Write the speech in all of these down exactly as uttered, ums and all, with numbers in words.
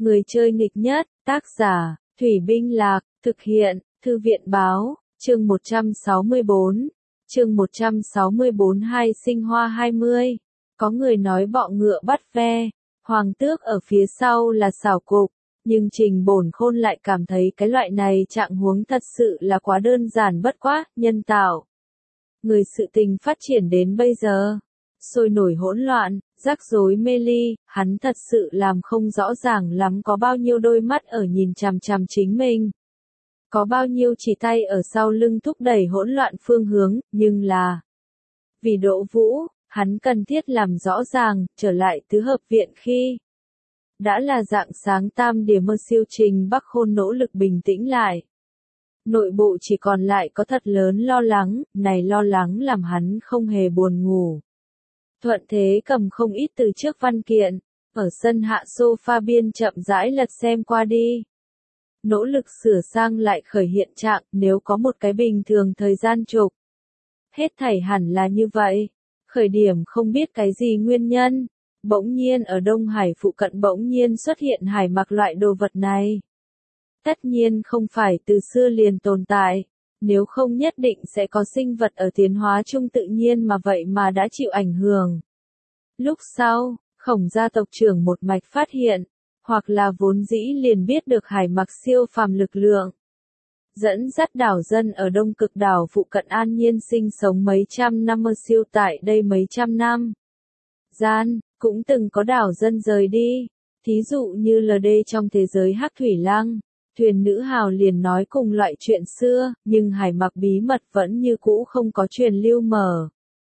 Người chơi nghịch nhất, tác giả, Thủy Binh Lạc, thực hiện, Thư viện Báo, chương một trăm sáu mươi tư, chương một trăm sáu mươi tư hai sinh hoa hai mươi. Có người nói bọ ngựa bắt ve, hoàng tước ở phía sau là xảo cục, nhưng Trình Bổn Khôn lại cảm thấy cái loại này trạng huống thật sự là quá đơn giản bất quá, nhân tạo. Người sự tình phát triển đến bây giờ, sôi nổi hỗn loạn, rắc rối mê ly, hắn thật sự làm không rõ ràng lắm có bao nhiêu đôi mắt ở nhìn chằm chằm chính mình. Có bao nhiêu chỉ tay ở sau lưng thúc đẩy hỗn loạn phương hướng, nhưng là vì Đỗ Vũ, hắn cần thiết làm rõ ràng, trở lại tứ hợp viện khi đã là dạng sáng tam điểm mơ siêu Trình Bắc Khôn nỗ lực bình tĩnh lại. Nội bộ chỉ còn lại có thật lớn lo lắng, này lo lắng làm hắn không hề buồn ngủ. Thuận thế cầm không ít từ trước văn kiện, ở sân hạ sofa biên chậm rãi lật xem qua đi. Nỗ lực sửa sang lại khởi hiện trạng, nếu có một cái bình thường thời gian trục. Hết thảy hẳn là như vậy. Khởi điểm không biết cái gì nguyên nhân, bỗng nhiên ở Đông Hải phụ cận bỗng nhiên xuất hiện hải mặc loại đồ vật này. Tất nhiên không phải từ xưa liền tồn tại, nếu không nhất định sẽ có sinh vật ở tiến hóa chung tự nhiên mà vậy mà đã chịu ảnh hưởng. Lúc sau, Khổng gia tộc trưởng một mạch phát hiện, hoặc là vốn dĩ liền biết được hải mặc siêu phàm lực lượng. Dẫn dắt đảo dân ở Đông Cực đảo phụ cận an nhiên sinh sống mấy trăm năm mơ siêu tại đây mấy trăm năm. Gian, cũng từng có đảo dân rời đi, thí dụ như lờ đê trong thế giới Hắc Thủy Lăng. Thuyền nữ hào liền nói cùng loại chuyện xưa, nhưng hải mặc bí mật vẫn như cũ không có truyền lưu mở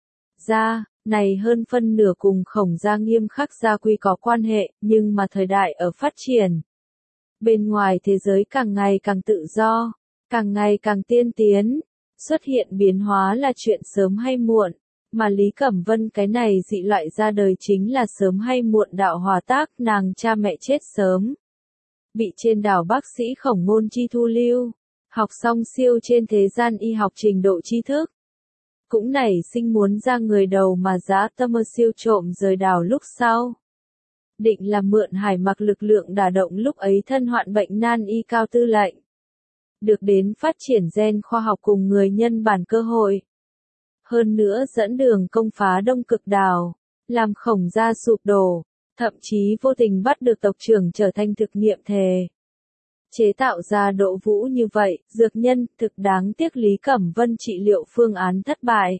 ra, này hơn phân nửa cùng Khổng gia nghiêm khắc gia quy có quan hệ, nhưng mà thời đại ở phát triển. Bên ngoài thế giới càng ngày càng tự do, càng ngày càng tiên tiến, xuất hiện biến hóa là chuyện sớm hay muộn, mà Lý Cẩm Vân cái này dị loại ra đời chính là sớm hay muộn đạo hòa tác, nàng cha mẹ chết sớm. Bị trên đảo bác sĩ Khổng Ngôn Chi thu lưu, học xong siêu trên thế gian y học trình độ tri thức. Cũng nảy sinh muốn ra người đầu mà dã tâm mơ siêu trộm rời đảo lúc sau. Định là mượn hải mặc lực lượng đả động lúc ấy thân hoạn bệnh nan y cao tư lệnh. Được đến phát triển gen khoa học cùng người nhân bản cơ hội. Hơn nữa dẫn đường công phá Đông Cực đảo, làm Khổng gia sụp đổ. Thậm chí vô tình bắt được tộc trưởng trở thành thực nghiệm thề. Chế tạo ra Đỗ Vũ như vậy, dược nhân, thực đáng tiếc Lý Cẩm Vân trị liệu phương án thất bại.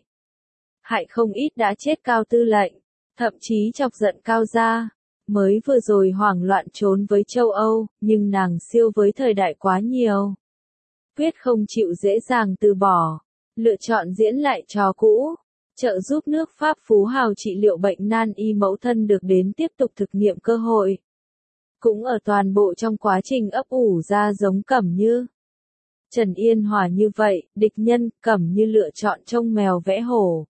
Hại không ít đã chết cao tư lệnh, thậm chí chọc giận cao gia. Mới vừa rồi hoảng loạn trốn với châu Âu, nhưng nàng siêu với thời đại quá nhiều. Quyết không chịu dễ dàng từ bỏ, lựa chọn diễn lại trò cũ. Trợ giúp nước Pháp phú hào trị liệu bệnh nan y mẫu thân được đến tiếp tục thực nghiệm cơ hội. Cũng ở toàn bộ trong quá trình ấp ủ ra giống Cẩm Như. Trần Yên Hòa như vậy, địch nhân, Cẩm Như lựa chọn trông mèo vẽ hổ.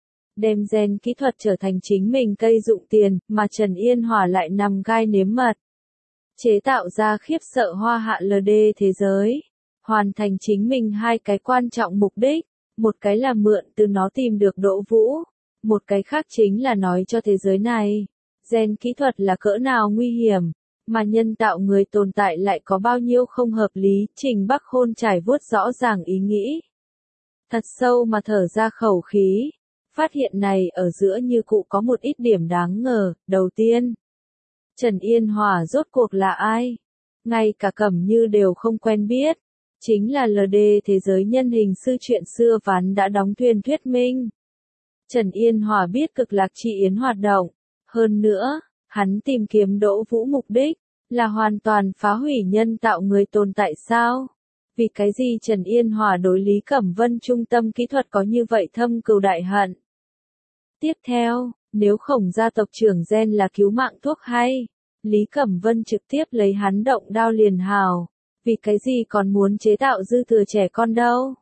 Đem gen kỹ thuật trở thành chính mình cây dụng tiền, mà Trần Yên Hòa lại nằm gai nếm mật. Chế tạo ra khiếp sợ hoa hạ lờ đê thế giới. Hoàn thành chính mình hai cái quan trọng mục đích. Một cái là mượn từ nó tìm được Đỗ Vũ, một cái khác chính là nói cho thế giới này, gen kỹ thuật là cỡ nào nguy hiểm, mà nhân tạo người tồn tại lại có bao nhiêu không hợp lý. Trình Bắc Khôn trải vuốt rõ ràng ý nghĩ. Thật sâu mà thở ra khẩu khí, phát hiện này ở giữa như cụ có một ít điểm đáng ngờ. Đầu tiên, Trần Yên Hòa rốt cuộc là ai? Ngay cả Cẩm Như đều không quen biết. Chính là lờ đê thế giới nhân hình sư chuyện xưa ván đã đóng thuyền thuyết minh. Trần Yên Hòa biết cực lạc chi yến hoạt động. Hơn nữa, hắn tìm kiếm Đỗ Vũ mục đích, là hoàn toàn phá hủy nhân tạo người tồn tại sao? Vì cái gì Trần Yên Hòa đối Lý Cẩm Vân trung tâm kỹ thuật có như vậy thâm cừu đại hận? Tiếp theo, nếu Khổng gia tộc trưởng gen là cứu mạng thuốc hay, Lý Cẩm Vân trực tiếp lấy hắn động đao liền hào. Vì cái gì còn muốn chế tạo dư thừa trẻ con đâu?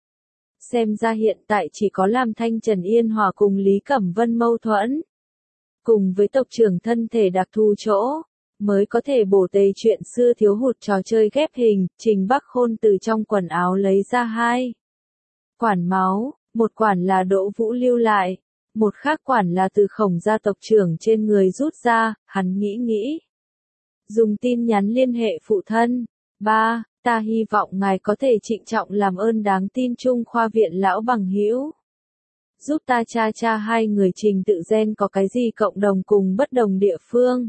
Xem ra hiện tại chỉ có làm thanh Trần Yên Hòa cùng Lý Cẩm Vân mâu thuẫn. Cùng với tộc trưởng thân thể đặc thù chỗ, mới có thể bổ tề chuyện xưa thiếu hụt trò chơi ghép hình. Trình Bắc Khôn từ trong quần áo lấy ra hai quản máu, một quản là Đỗ Vũ lưu lại, một khác quản là từ Khổng gia tộc trưởng trên người rút ra. Hắn nghĩ nghĩ. Dùng tin nhắn liên hệ phụ thân. ba. Ta hy vọng ngài có thể trịnh trọng làm ơn đáng tin Trung khoa viện lão bằng hữu. Giúp ta tra tra hai người trình tự gen có cái gì cộng đồng cùng bất đồng địa phương.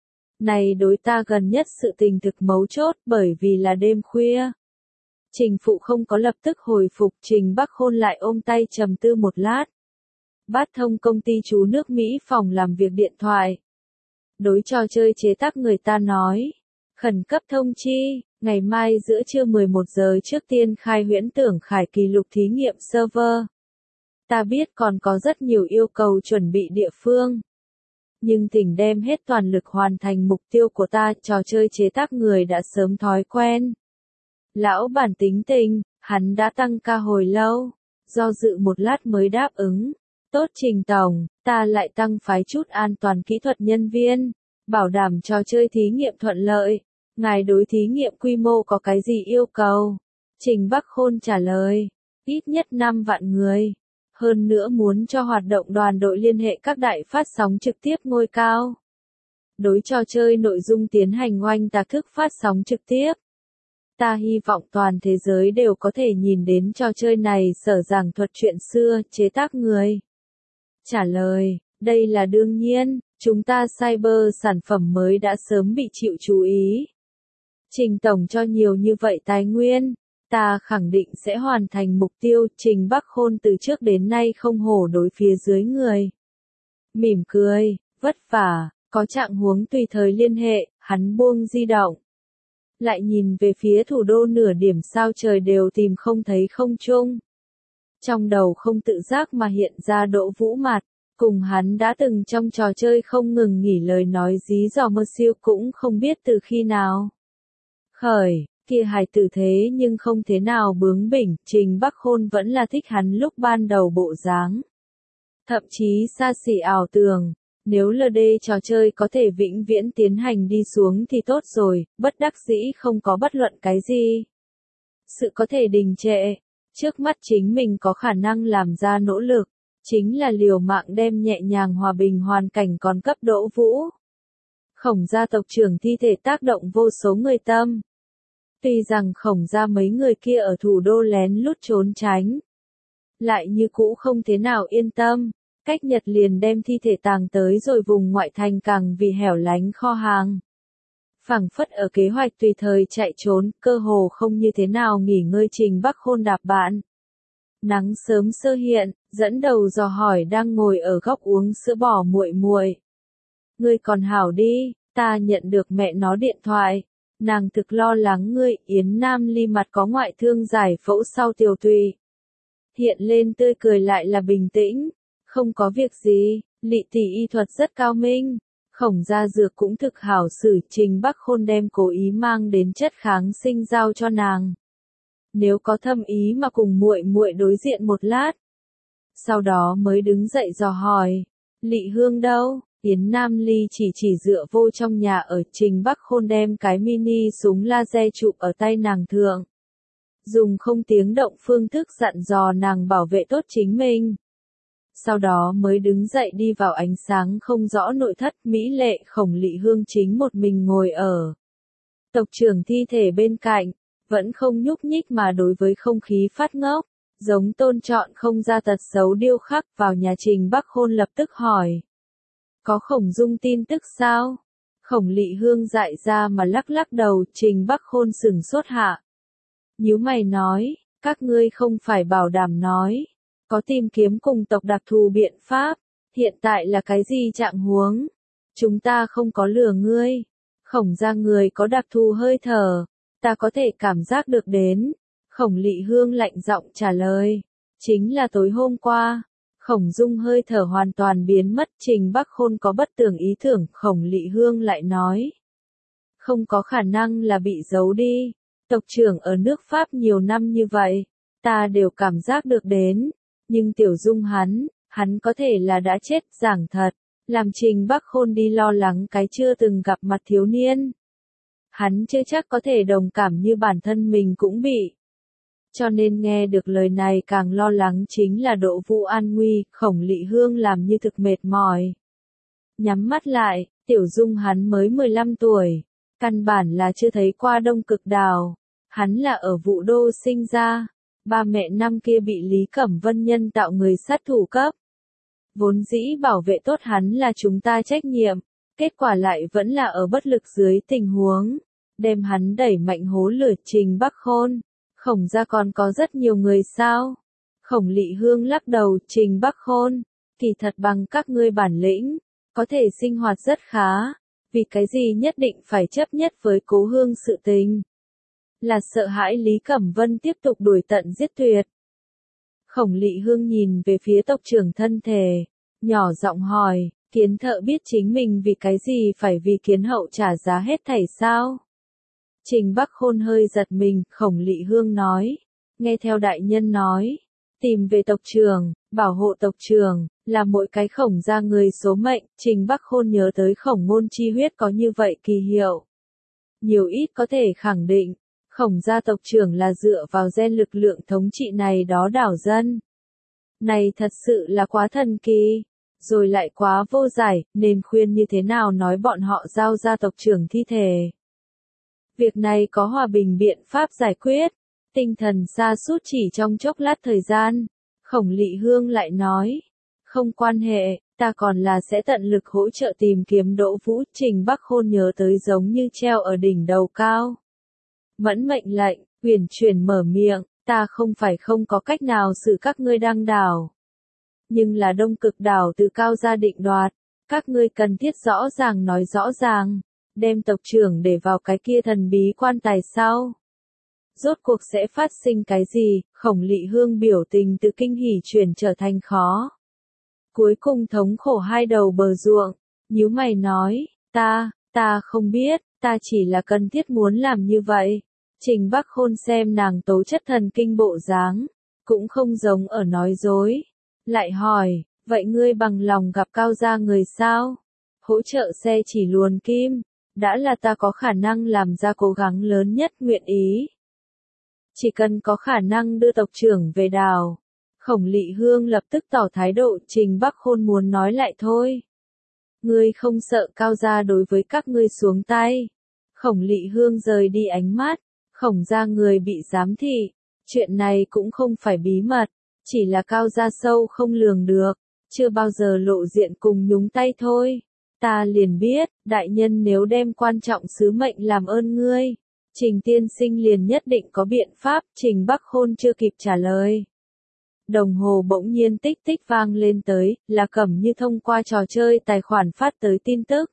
Này đối ta gần nhất sự tình thực mấu chốt bởi vì là đêm khuya. Trình phụ không có lập tức hồi phục, Trình Bắc Khôn lại ôm tay trầm tư một lát. Bắt thông công ty chú nước Mỹ phòng làm việc điện thoại. Đối trò chơi chế tác người ta nói. Khẩn cấp thông chi, ngày mai giữa trưa mười một giờ trước tiên khai huyễn tưởng khải kỷ lục thí nghiệm server. Ta biết còn có rất nhiều yêu cầu chuẩn bị địa phương. Nhưng thỉnh đem hết toàn lực hoàn thành mục tiêu của ta, trò chơi chế tác người đã sớm thói quen. Lão bản tính tình, hắn đã tăng ca hồi lâu, do dự một lát mới đáp ứng. Tốt Trình tổng, ta lại tăng phái chút an toàn kỹ thuật nhân viên, bảo đảm trò chơi thí nghiệm thuận lợi. Ngài đối thí nghiệm quy mô có cái gì yêu cầu? Trình Bắc Khôn trả lời, ít nhất năm vạn người. Hơn nữa muốn cho hoạt động đoàn đội liên hệ các đại phát sóng trực tiếp ngôi cao. Đối trò chơi nội dung tiến hành oanh tạc thức phát sóng trực tiếp. Ta hy vọng toàn thế giới đều có thể nhìn đến trò chơi này sở giảng thuật chuyện xưa, chế tác người. Trả lời, đây là đương nhiên, chúng ta cyber sản phẩm mới đã sớm bị chịu chú ý. Trình tổng cho nhiều như vậy tài nguyên, ta khẳng định sẽ hoàn thành mục tiêu. Trình Bắc Khôn từ trước đến nay không hổ đối phía dưới người. Mỉm cười, vất vả, có trạng huống tùy thời liên hệ, hắn buông di động. Lại nhìn về phía thủ đô nửa điểm sao trời đều tìm không thấy không trung. Trong đầu không tự giác mà hiện ra Đỗ Vũ Mạt, cùng hắn đã từng trong trò chơi không ngừng nghỉ lời nói dí dò mơ siêu cũng không biết từ khi nào. Khởi, kia hài tử thế nhưng không thế nào bướng bỉnh, Trình Bắc Khôn vẫn là thích hắn lúc ban đầu bộ dáng. Thậm chí xa xỉ ảo tưởng, nếu lờ đê trò chơi có thể vĩnh viễn tiến hành đi xuống thì tốt rồi, bất đắc dĩ không có bất luận cái gì. Sự có thể đình trệ, trước mắt chính mình có khả năng làm ra nỗ lực, chính là liều mạng đem nhẹ nhàng hòa bình hoàn cảnh còn cấp Đỗ Vũ. Khổng gia tộc trưởng thi thể tác động vô số người tâm. Tuy rằng khổng gia mấy người kia ở thủ đô lén lút trốn tránh, lại như cũ không thế nào yên tâm, cách Nhật liền đem thi thể tàng tới rồi vùng ngoại thành càng vì hẻo lánh kho hàng. Phảng phất ở kế hoạch tùy thời chạy trốn, cơ hồ không như thế nào nghỉ ngơi. Trình Bắc Khôn đạp bạn. Nắng sớm sơ hiện, dẫn đầu dò hỏi đang ngồi ở góc uống sữa bò muội muội. Ngươi còn hảo đi, ta nhận được mẹ nó điện thoại. Nàng thực lo lắng ngươi. Yến Nam Ly mặt có ngoại thương giải phẫu sau tiểu tụy. Hiện lên tươi cười lại là bình tĩnh. Không có việc gì, Lị tỷ y thuật rất cao minh. Khổng gia dược cũng thực hảo xử. Trình Bắc Khôn đem cố ý mang đến chất kháng sinh giao cho nàng. Nếu có thâm ý mà cùng muội muội đối diện một lát. Sau đó mới đứng dậy dò hỏi, Lị Hương đâu? Yến Nam Ly chỉ chỉ dựa vô trong nhà ở. Trình Bắc Khôn đem cái mini súng laser chụp ở tay nàng thượng. Dùng không tiếng động phương thức dặn dò nàng bảo vệ tốt chính mình. Sau đó mới đứng dậy đi vào ánh sáng không rõ nội thất. Mỹ lệ Khổng Lị Hương chính một mình ngồi ở tộc trưởng thi thể bên cạnh, vẫn không nhúc nhích mà đối với không khí phát ngốc, giống tôn chọn không ra tật xấu điêu khắc vào nhà. Trình Bắc Khôn lập tức hỏi, có Khổng Dung tin tức sao? Khổng Lị Hương dại ra mà lắc lắc đầu. Trình Bắc Khôn sửng sốt hạ, nhíu mày nói, các ngươi không phải bảo đảm nói có tìm kiếm cùng tộc đặc thù biện pháp, hiện tại là cái gì trạng huống? Chúng ta không có lừa ngươi. Khổng gia người có đặc thù hơi thở, ta có thể cảm giác được đến. Khổng Lị Hương lạnh giọng trả lời, chính là tối hôm qua, Khổng Dung hơi thở hoàn toàn biến mất. Trình Bắc Khôn có bất tường ý tưởng. Khổng Lị Hương lại nói, không có khả năng là bị giấu đi. Tộc trưởng ở nước Pháp nhiều năm như vậy, ta đều cảm giác được đến. Nhưng Tiểu Dung hắn, hắn có thể là đã chết. Giảng thật, làm Trình Bắc Khôn đi lo lắng cái chưa từng gặp mặt thiếu niên. Hắn chưa chắc có thể đồng cảm như bản thân mình cũng bị. Cho nên nghe được lời này càng lo lắng chính là Đỗ Vũ an nguy. Khổng Lị Hương làm như thực mệt mỏi. Nhắm mắt lại, Tiểu Dung hắn mới mười lăm tuổi. Căn bản là chưa thấy qua Đông Cực Đảo. Hắn là ở Vũ Đô sinh ra. Ba mẹ năm kia bị Lý Cẩm Vân nhân tạo người sát thủ cấp. Vốn dĩ bảo vệ tốt hắn là chúng ta trách nhiệm. Kết quả lại vẫn là ở bất lực dưới tình huống. Đem hắn đẩy mạnh hố lửa Trình Bắc Khôn. Khổng gia còn có rất nhiều người sao? Khổng Lị Hương lắc đầu, Trình Bắc Khôn. Kỳ thật bằng các ngươi bản lĩnh. Có thể sinh hoạt rất khá. Vì cái gì nhất định phải chấp nhất với Cố Hương sự tình? Là sợ hãi Lý Cẩm Vân tiếp tục đuổi tận giết tuyệt. Khổng Lị Hương nhìn về phía tộc trưởng thân thể, nhỏ giọng hỏi, Kiến Thợ biết chính mình vì cái gì phải vì Kiến Hậu trả giá hết thảy sao? Trình Bắc Khôn hơi giật mình, Khổng Lị Hương nói, nghe theo đại nhân nói, tìm về tộc trưởng, bảo hộ tộc trưởng, là mỗi cái khổng gia người số mệnh. Trình Bắc Khôn nhớ tới khổng ngôn chi huyết có như vậy kỳ hiệu. Nhiều ít có thể khẳng định, khổng gia tộc trưởng là dựa vào gen lực lượng thống trị này đó đảo dân. Này thật sự là quá thần kỳ, rồi lại quá vô giải, nên khuyên như thế nào nói bọn họ giao ra tộc trưởng thi thể. Việc này có hòa bình biện pháp giải quyết, tinh thần sa sút chỉ trong chốc lát thời gian. Khổng Lị Hương lại nói, không quan hệ, ta còn là sẽ tận lực hỗ trợ tìm kiếm Đỗ Vũ. Trình Bắc Khôn nhớ tới giống như treo ở đỉnh đầu cao. Mẫn mệnh lệnh, huyền chuyển mở miệng, ta không phải không có cách nào xử các ngươi đăng đảo. Nhưng là Đông Cực Đảo từ cao gia định đoạt, các ngươi cần thiết rõ ràng nói rõ ràng, đem tộc trưởng để vào cái kia thần bí quan tài sau. Rốt cuộc sẽ phát sinh cái gì? Khổng Lị Hương biểu tình từ kinh hỉ chuyển trở thành khó. Cuối cùng thống khổ hai đầu bờ ruộng, nhíu mày nói, ta, ta không biết, ta chỉ là cần thiết muốn làm như vậy. Trình Bắc Khôn xem nàng tố chất thần kinh bộ dáng, cũng không giống ở nói dối. Lại hỏi, vậy ngươi bằng lòng gặp cao gia người sao? Hỗ trợ xe chỉ luồn kim, đã là ta có khả năng làm ra cố gắng lớn nhất, nguyện ý. Chỉ cần có khả năng đưa tộc trưởng về đảo. Khổng Lị Hương lập tức tỏ thái độ. Trình Bắc Khôn muốn nói lại thôi. Ngươi không sợ cao gia đối với các ngươi xuống tay. Khổng Lị Hương rời đi ánh mắt. Khổng gia người bị giám thị. Chuyện này cũng không phải bí mật. Chỉ là cao gia sâu không lường được. Chưa bao giờ lộ diện cùng nhúng tay thôi. Ta liền biết, đại nhân nếu đem quan trọng sứ mệnh làm ơn ngươi. Trình tiên sinh liền nhất định có biện pháp. Trình Bắc Khôn chưa kịp trả lời. Đồng hồ bỗng nhiên tích tích vang lên tới, là Cẩm Như thông qua trò chơi tài khoản phát tới tin tức.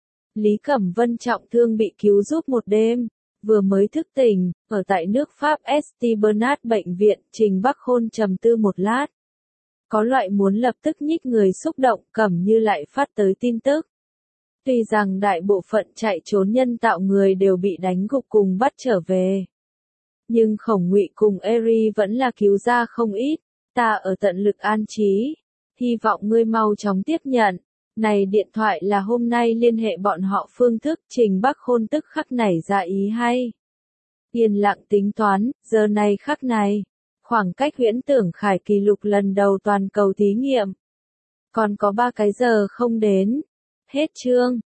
Lý Cẩm Vân trọng thương bị cứu giúp một đêm, vừa mới thức tỉnh, ở tại nước Pháp ét tê Bernard bệnh viện. Trình Bắc Khôn trầm tư một lát. Có loại muốn lập tức nhích người xúc động, Cẩm Như lại phát tới tin tức. Tuy rằng đại bộ phận chạy trốn nhân tạo người đều bị đánh gục cùng bắt trở về. Nhưng Khổng Ngụy cùng Eri vẫn là cứu ra không ít. Ta ở tận lực an trí. Hy vọng ngươi mau chóng tiếp nhận. Này điện thoại là hôm nay liên hệ bọn họ phương thức. Trình Bắc Khôn tức khắc nảy ra ý hay. Yên lặng tính toán, giờ này khắc này. Khoảng cách huyễn tưởng khải kỷ lục lần đầu toàn cầu thí nghiệm. Còn có ba cái giờ không đến. Hết chương.